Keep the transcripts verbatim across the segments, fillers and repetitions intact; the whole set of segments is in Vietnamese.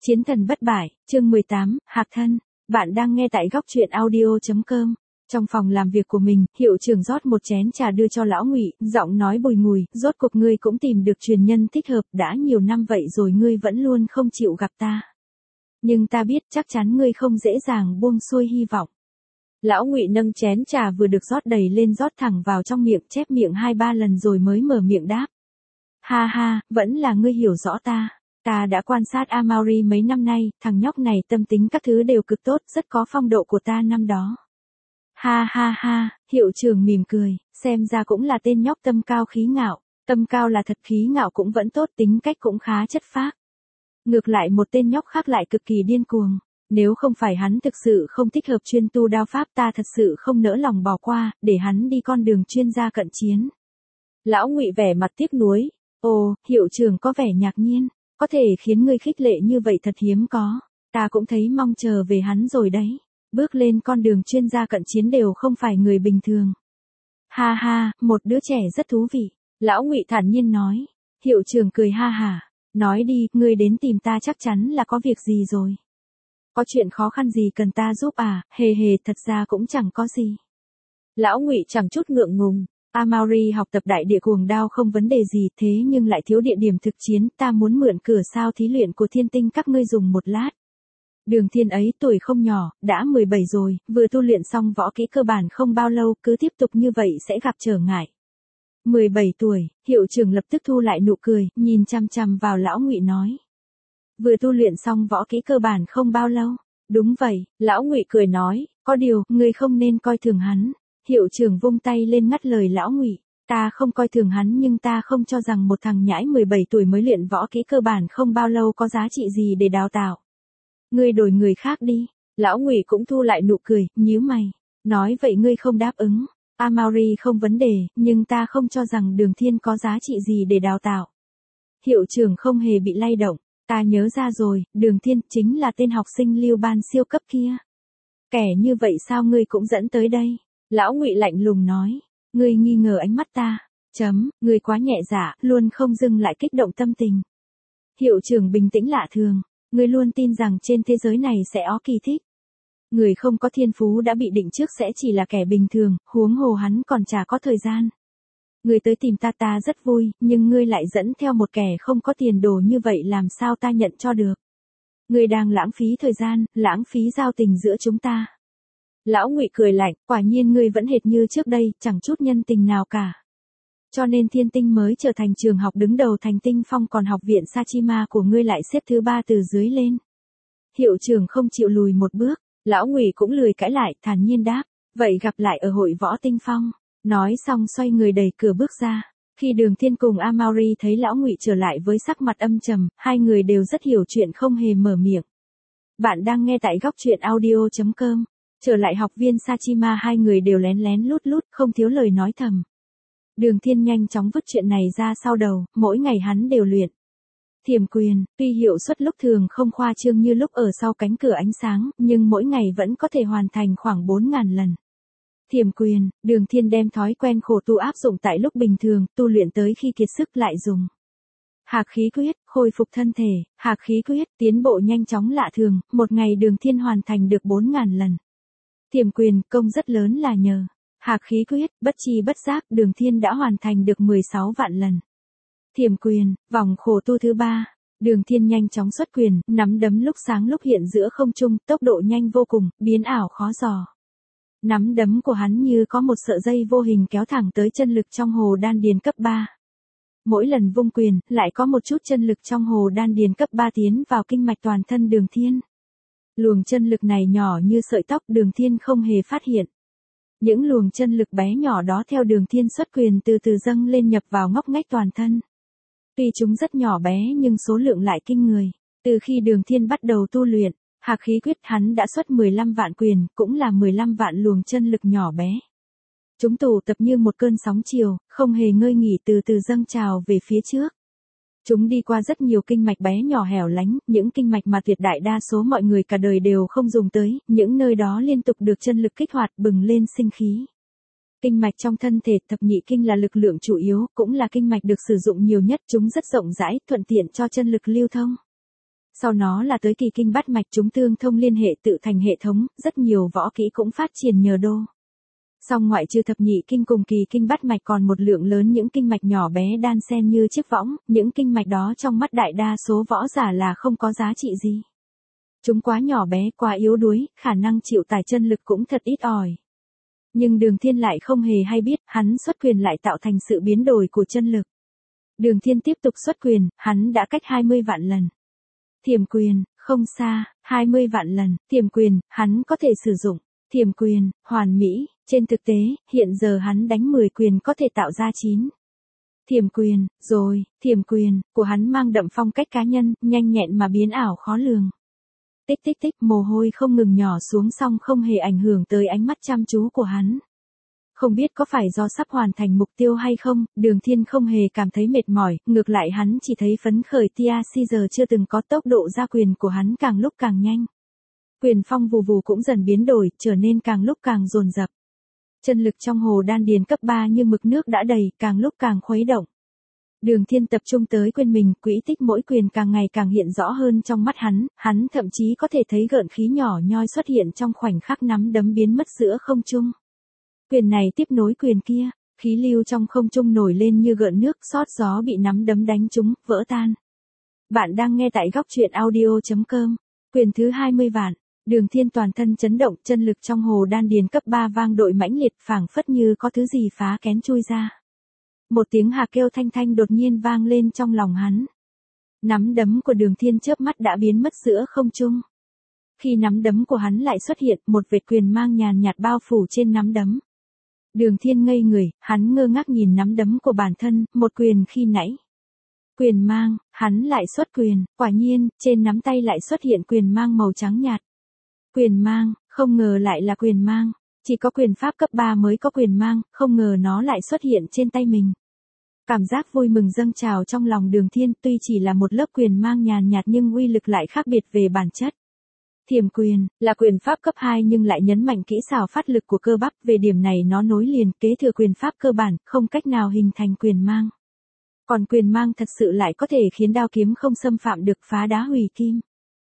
Chiến thần bất bại, chương mười tám, Hạc thân. Bạn đang nghe tại góc truyện audio chấm com. Trong phòng làm việc của mình, hiệu trưởng rót một chén trà đưa cho lão Ngụy, giọng nói bùi ngùi, rốt cuộc ngươi cũng tìm được truyền nhân thích hợp, đã nhiều năm vậy rồi ngươi vẫn luôn không chịu gặp ta. Nhưng ta biết chắc chắn ngươi không dễ dàng buông xuôi hy vọng. Lão Ngụy nâng chén trà vừa được rót đầy lên rót thẳng vào trong miệng, chép miệng hai ba lần rồi mới mở miệng đáp. Ha ha, vẫn là ngươi hiểu rõ ta. Ta đã quan sát Amaury mấy năm nay, thằng nhóc này tâm tính các thứ đều cực tốt, rất có phong độ của ta năm đó. Ha ha ha, hiệu trưởng mỉm cười, xem ra cũng là tên nhóc tâm cao khí ngạo. Tâm cao là thật, khí ngạo cũng vẫn tốt, tính cách cũng khá chất phác. Ngược lại một tên nhóc khác lại cực kỳ điên cuồng. Nếu không phải hắn thực sự không thích hợp chuyên tu đao pháp, ta thật sự không nỡ lòng bỏ qua, để hắn đi con đường chuyên gia cận chiến. Lão Ngụy vẻ mặt tiếc nuối. Ồ, hiệu trưởng có vẻ ngạc nhiên. Có thể khiến ngươi khích lệ như vậy thật hiếm có. Ta cũng thấy mong chờ về hắn rồi đấy. Bước lên con đường chuyên gia cận chiến đều không phải người bình thường. Ha ha, một đứa trẻ rất thú vị. Lão Ngụy thản nhiên nói. Hiệu trưởng cười ha hả. Nói đi, ngươi đến tìm ta chắc chắn là có việc gì rồi. Có chuyện khó khăn gì cần ta giúp à, hề hề thật ra cũng chẳng có gì. Lão Ngụy chẳng chút ngượng ngùng. Amaury học tập đại địa cuồng đao không vấn đề gì, thế nhưng lại thiếu địa điểm thực chiến, ta muốn mượn cửa sao thí luyện của thiên tinh các ngươi dùng một lát. Đường Thiên ấy tuổi không nhỏ, đã mười bảy rồi, vừa tu luyện xong võ kỹ cơ bản không bao lâu, cứ tiếp tục như vậy sẽ gặp trở ngại. mười bảy tuổi, hiệu trưởng lập tức thu lại nụ cười, nhìn chăm chăm vào lão Ngụy nói. Vừa tu luyện xong võ kỹ cơ bản không bao lâu. Đúng vậy, lão Ngụy cười nói, có điều, ngươi không nên coi thường hắn. Hiệu trưởng vung tay lên ngắt lời lão Ngụy, ta không coi thường hắn nhưng ta không cho rằng một thằng nhãi mười bảy tuổi mới luyện võ kỹ cơ bản không bao lâu có giá trị gì để đào tạo. Ngươi đổi người khác đi. Lão Ngụy cũng thu lại nụ cười, nhíu mày, nói vậy ngươi không đáp ứng. Amaury không vấn đề, nhưng ta không cho rằng Đường Thiên có giá trị gì để đào tạo. Hiệu trưởng không hề bị lay động, ta nhớ ra rồi, Đường Thiên chính là tên học sinh Lưu Ban siêu cấp kia. Kẻ như vậy sao ngươi cũng dẫn tới đây? Lão Ngụy lạnh lùng nói, ngươi nghi ngờ ánh mắt ta, chấm, ngươi quá nhẹ dạ, luôn không dừng lại kích động tâm tình. Hiệu trưởng bình tĩnh lạ thường, ngươi luôn tin rằng trên thế giới này sẽ có kỳ tích. Người không có thiên phú đã bị định trước sẽ chỉ là kẻ bình thường, huống hồ hắn còn chả có thời gian. Ngươi tới tìm ta ta rất vui, nhưng ngươi lại dẫn theo một kẻ không có tiền đồ như vậy làm sao ta nhận cho được. Ngươi đang lãng phí thời gian, lãng phí giao tình giữa chúng ta. Lão Ngụy cười lạnh, quả nhiên ngươi vẫn hệt như trước đây, chẳng chút nhân tình nào cả. Cho nên thiên tinh mới trở thành trường học đứng đầu thành tinh phong, còn học viện Sachima của ngươi lại xếp thứ ba từ dưới lên. Hiệu trưởng không chịu lùi một bước, lão Ngụy cũng lười cãi lại, thản nhiên đáp, vậy gặp lại ở hội võ tinh phong. Nói xong xoay người đẩy cửa bước ra. Khi Đường Thiên cùng Amaury thấy lão Ngụy trở lại với sắc mặt âm trầm, hai người đều rất hiểu chuyện không hề mở miệng. Bạn đang nghe tại góc truyện audio chấm com. Trở lại học viên Sachima, hai người đều lén lén lút lút, không thiếu lời nói thầm. Đường Thiên nhanh chóng vứt chuyện này ra sau đầu, mỗi ngày hắn đều luyện thiềm quyền, tuy hiệu suất lúc thường không khoa trương như lúc ở sau cánh cửa ánh sáng, nhưng mỗi ngày vẫn có thể hoàn thành khoảng bốn nghìn lần. Thiềm quyền, Đường Thiên đem thói quen khổ tu áp dụng tại lúc bình thường, tu luyện tới khi kiệt sức lại dùng. Hạc khí quyết, khôi phục thân thể, hạc khí quyết, tiến bộ nhanh chóng lạ thường, một ngày Đường Thiên hoàn thành được bốn nghìn lần. Thiềm quyền, công rất lớn là nhờ hạc khí quyết, bất chi bất giác, Đường Thiên đã hoàn thành được mười sáu vạn lần. Thiềm quyền, vòng khổ tu thứ ba, Đường Thiên nhanh chóng xuất quyền, nắm đấm lúc sáng lúc hiện giữa không trung, tốc độ nhanh vô cùng, biến ảo khó dò. Nắm đấm của hắn như có một sợi dây vô hình kéo thẳng tới chân lực trong hồ đan điền cấp ba. Mỗi lần vung quyền, lại có một chút chân lực trong hồ đan điền cấp ba tiến vào kinh mạch toàn thân Đường Thiên. Luồng chân lực này nhỏ như sợi tóc, Đường Thiên không hề phát hiện. Những luồng chân lực bé nhỏ đó theo Đường Thiên xuất quyền từ từ dâng lên nhập vào ngóc ngách toàn thân. Tuy chúng rất nhỏ bé nhưng số lượng lại kinh người. Từ khi Đường Thiên bắt đầu tu luyện hạc khí quyết, hắn đã xuất mười lăm vạn quyền, cũng là mười lăm vạn luồng chân lực nhỏ bé. Chúng tụ tập như một cơn sóng chiều, không hề ngơi nghỉ, từ từ dâng trào về phía trước. Chúng đi qua rất nhiều kinh mạch bé nhỏ hẻo lánh, những kinh mạch mà tuyệt đại đa số mọi người cả đời đều không dùng tới, những nơi đó liên tục được chân lực kích hoạt bừng lên sinh khí. Kinh mạch trong thân thể thập nhị kinh là lực lượng chủ yếu, cũng là kinh mạch được sử dụng nhiều nhất, chúng rất rộng rãi, thuận tiện cho chân lực lưu thông. Sau nó là tới kỳ kinh bát mạch, chúng tương thông liên hệ tự thành hệ thống, rất nhiều võ kỹ cũng phát triển nhờ đô. Song ngoại trừ thập nhị kinh cùng kỳ kinh bát mạch còn một lượng lớn những kinh mạch nhỏ bé đan xen như chiếc võng, những kinh mạch đó trong mắt đại đa số võ giả là không có giá trị gì. Chúng quá nhỏ bé, quá yếu đuối, khả năng chịu tải chân lực cũng thật ít ỏi. Nhưng Đường Thiên lại không hề hay biết, hắn xuất quyền lại tạo thành sự biến đổi của chân lực. Đường Thiên tiếp tục xuất quyền, hắn đã cách hai mươi vạn lần. Thiểm quyền, không xa, hai mươi vạn lần, thiểm quyền, hắn có thể sử dụng. Thiểm quyền, hoàn mỹ, trên thực tế, hiện giờ hắn đánh mười quyền có thể tạo ra chín. Thiểm quyền, rồi, thiểm quyền, của hắn mang đậm phong cách cá nhân, nhanh nhẹn mà biến ảo khó lường. Tích tích tích, mồ hôi không ngừng nhỏ xuống song không hề ảnh hưởng tới ánh mắt chăm chú của hắn. Không biết có phải do sắp hoàn thành mục tiêu hay không, Đường Thiên không hề cảm thấy mệt mỏi, ngược lại hắn chỉ thấy phấn khởi, tia si giờ chưa từng có, tốc độ ra quyền của hắn càng lúc càng nhanh. Quyền phong vù vù cũng dần biến đổi, trở nên càng lúc càng dồn dập. Chân lực trong hồ đan điền cấp ba như mực nước đã đầy, càng lúc càng khuấy động. Đường Thiên tập trung tới quên mình, quỹ tích mỗi quyền càng ngày càng hiện rõ hơn trong mắt hắn, hắn thậm chí có thể thấy gợn khí nhỏ nhoi xuất hiện trong khoảnh khắc nắm đấm biến mất giữa không trung. Quyền này tiếp nối quyền kia, khí lưu trong không trung nổi lên như gợn nước, xót gió bị nắm đấm đánh trúng, vỡ tan. Bạn đang nghe tại góc truyện audio chấm com. Quyền thứ hai mươi vạn. Đường Thiên toàn thân chấn động, chân lực trong hồ đan điền cấp ba vang đội mãnh liệt, phảng phất như có thứ gì phá kén chui ra. Một tiếng hạc kêu thanh thanh đột nhiên vang lên trong lòng hắn. Nắm đấm của Đường Thiên chớp mắt đã biến mất giữa không trung. Khi nắm đấm của hắn lại xuất hiện, một vệt quyền mang nhàn nhạt bao phủ trên nắm đấm. Đường Thiên ngây người, hắn ngơ ngác nhìn nắm đấm của bản thân, một quyền khi nãy. Quyền mang, hắn lại xuất quyền, quả nhiên, trên nắm tay lại xuất hiện quyền mang màu trắng nhạt. Quyền mang, không ngờ lại là quyền mang, chỉ có quyền pháp cấp ba mới có quyền mang, không ngờ nó lại xuất hiện trên tay mình. Cảm giác vui mừng dâng trào trong lòng Đường Thiên, tuy chỉ là một lớp quyền mang nhàn nhạt nhưng uy lực lại khác biệt về bản chất. Thiểm quyền, là quyền pháp cấp hai nhưng lại nhấn mạnh kỹ xảo phát lực của cơ bắp, về điểm này nó nối liền kế thừa quyền pháp cơ bản, không cách nào hình thành quyền mang. Còn quyền mang thật sự lại có thể khiến đao kiếm không xâm phạm được, phá đá hủy kim.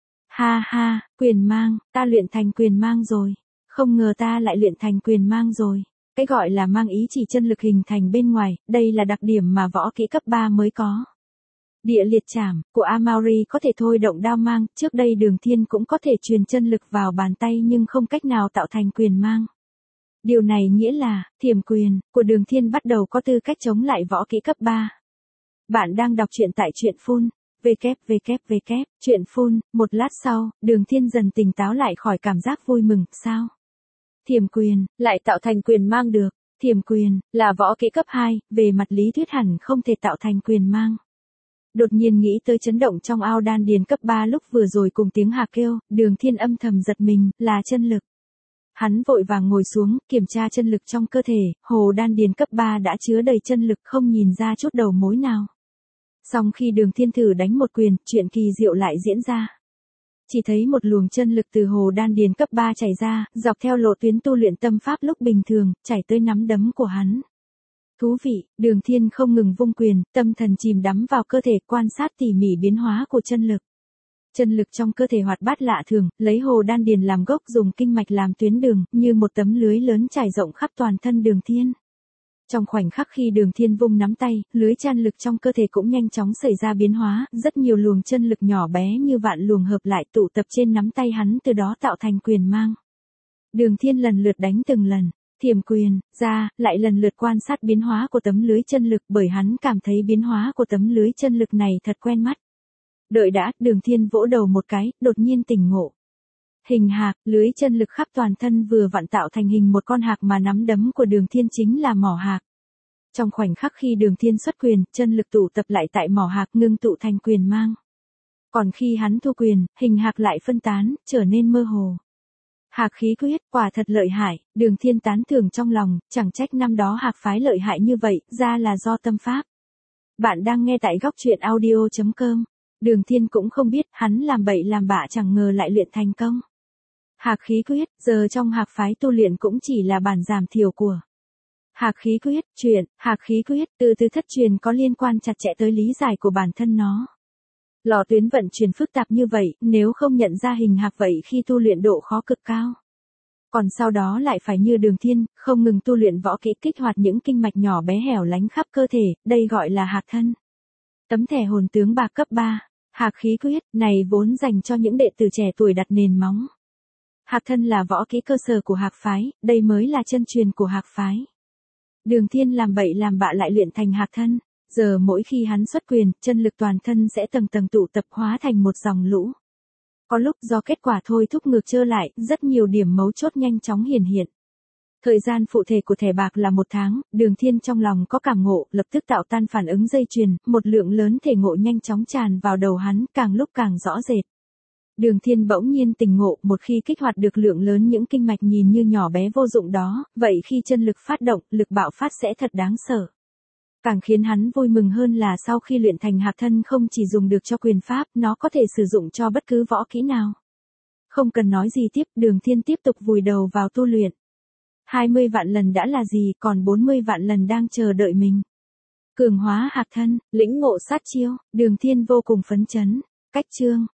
Ha ha, quyền mang, ta luyện thành quyền mang rồi. Không ngờ ta lại luyện thành quyền mang rồi. Cái gọi là mang ý chỉ chân lực hình thành bên ngoài, đây là đặc điểm mà võ kỹ cấp ba mới có. Địa liệt chảm, của Amaury có thể thôi động đao mang, trước đây Đường Thiên cũng có thể truyền chân lực vào bàn tay nhưng không cách nào tạo thành quyền mang. Điều này nghĩa là, thiểm quyền, của Đường Thiên bắt đầu có tư cách chống lại võ kỹ cấp ba. Bạn đang đọc truyện tại truyện phun. www. Truyện phun, một lát sau, Đường Thiên dần tỉnh táo lại khỏi cảm giác vui mừng, sao? Thiểm quyền, lại tạo thành quyền mang được. Thiểm quyền, là võ kỹ cấp hai, về mặt lý thuyết hẳn không thể tạo thành quyền mang. Đột nhiên nghĩ tới chấn động trong ao đan điền cấp ba lúc vừa rồi cùng tiếng hạc kêu, Đường Thiên âm thầm giật mình, là chân lực. Hắn vội vàng ngồi xuống, kiểm tra chân lực trong cơ thể, hồ đan điền cấp ba đã chứa đầy chân lực, không nhìn ra chút đầu mối nào. Song khi Đường Thiên thử đánh một quyền, chuyện kỳ diệu lại diễn ra. Chỉ thấy một luồng chân lực từ hồ đan điền cấp ba chảy ra, dọc theo lộ tuyến tu luyện tâm pháp lúc bình thường, chảy tới nắm đấm của hắn. Thú vị, Đường Thiên không ngừng vung quyền, tâm thần chìm đắm vào cơ thể, quan sát tỉ mỉ biến hóa của chân lực. Chân lực trong cơ thể hoạt bát lạ thường, lấy hồ đan điền làm gốc, dùng kinh mạch làm tuyến đường, như một tấm lưới lớn trải rộng khắp toàn thân Đường Thiên. Trong khoảnh khắc khi Đường Thiên vung nắm tay, lưới chân lực trong cơ thể cũng nhanh chóng xảy ra biến hóa, rất nhiều luồng chân lực nhỏ bé như vạn luồng hợp lại tụ tập trên nắm tay hắn, từ đó tạo thành quyền mang. Đường Thiên lần lượt đánh từng lần, thiểm quyền, ra, lại lần lượt quan sát biến hóa của tấm lưới chân lực, bởi hắn cảm thấy biến hóa của tấm lưới chân lực này thật quen mắt. Đợi đã, Đường Thiên vỗ đầu một cái, đột nhiên tỉnh ngộ. Hình hạc, lưới chân lực khắp toàn thân vừa vặn tạo thành hình một con hạc mà nắm đấm của Đường Thiên chính là mỏ hạc. Trong khoảnh khắc khi Đường Thiên xuất quyền, chân lực tụ tập lại tại mỏ hạc ngưng tụ thành quyền mang. Còn khi hắn thu quyền, hình hạc lại phân tán, trở nên mơ hồ. Hạc khí quyết, quả thật lợi hại, Đường Thiên tán thưởng trong lòng, chẳng trách năm đó hạc phái lợi hại như vậy, ra là do tâm pháp. Bạn đang nghe tại góc truyện audio chấm com. Đường Thiên cũng không biết, hắn làm bậy làm bạ chẳng ngờ lại luyện thành công. Hạc khí quyết, giờ trong hạc phái tu luyện cũng chỉ là bản giảm thiểu của hạc khí quyết, chuyện, hạc khí quyết, từ từ thất truyền có liên quan chặt chẽ tới lý giải của bản thân nó. Lò tuyến vận chuyển phức tạp như vậy, nếu không nhận ra hình hạc vậy khi tu luyện độ khó cực cao. Còn sau đó lại phải như Đường Thiên, không ngừng tu luyện võ kỹ kích hoạt những kinh mạch nhỏ bé hẻo lánh khắp cơ thể, đây gọi là hạc thân. Tấm thẻ hồn tướng bạc cấp ba, hạc khí quyết, này vốn dành cho những đệ tử trẻ tuổi đặt nền móng. Hạc thân là võ kỹ cơ sở của hạc phái, đây mới là chân truyền của hạc phái. Đường Thiên làm bậy làm bạ lại luyện thành hạc thân, giờ mỗi khi hắn xuất quyền, chân lực toàn thân sẽ tầng tầng tụ tập hóa thành một dòng lũ. Có lúc do kết quả thôi thúc ngược trở lại, rất nhiều điểm mấu chốt nhanh chóng hiển hiện. Thời gian phụ thể của thẻ bạc là một tháng, Đường Thiên trong lòng có cảm ngộ, lập tức tạo tan phản ứng dây chuyền, một lượng lớn thể ngộ nhanh chóng tràn vào đầu hắn, càng lúc càng rõ rệt. Đường Thiên bỗng nhiên tỉnh ngộ, một khi kích hoạt được lượng lớn những kinh mạch nhìn như nhỏ bé vô dụng đó, vậy khi chân lực phát động, lực bạo phát sẽ thật đáng sợ. Càng khiến hắn vui mừng hơn là sau khi luyện thành hạc thân không chỉ dùng được cho quyền pháp, nó có thể sử dụng cho bất cứ võ kỹ nào. Không cần nói gì tiếp, Đường Thiên tiếp tục vùi đầu vào tu luyện. hai mươi vạn lần đã là gì, còn bốn mươi vạn lần đang chờ đợi mình. Cường hóa hạc thân, lĩnh ngộ sát chiêu, Đường Thiên vô cùng phấn chấn. Cách chương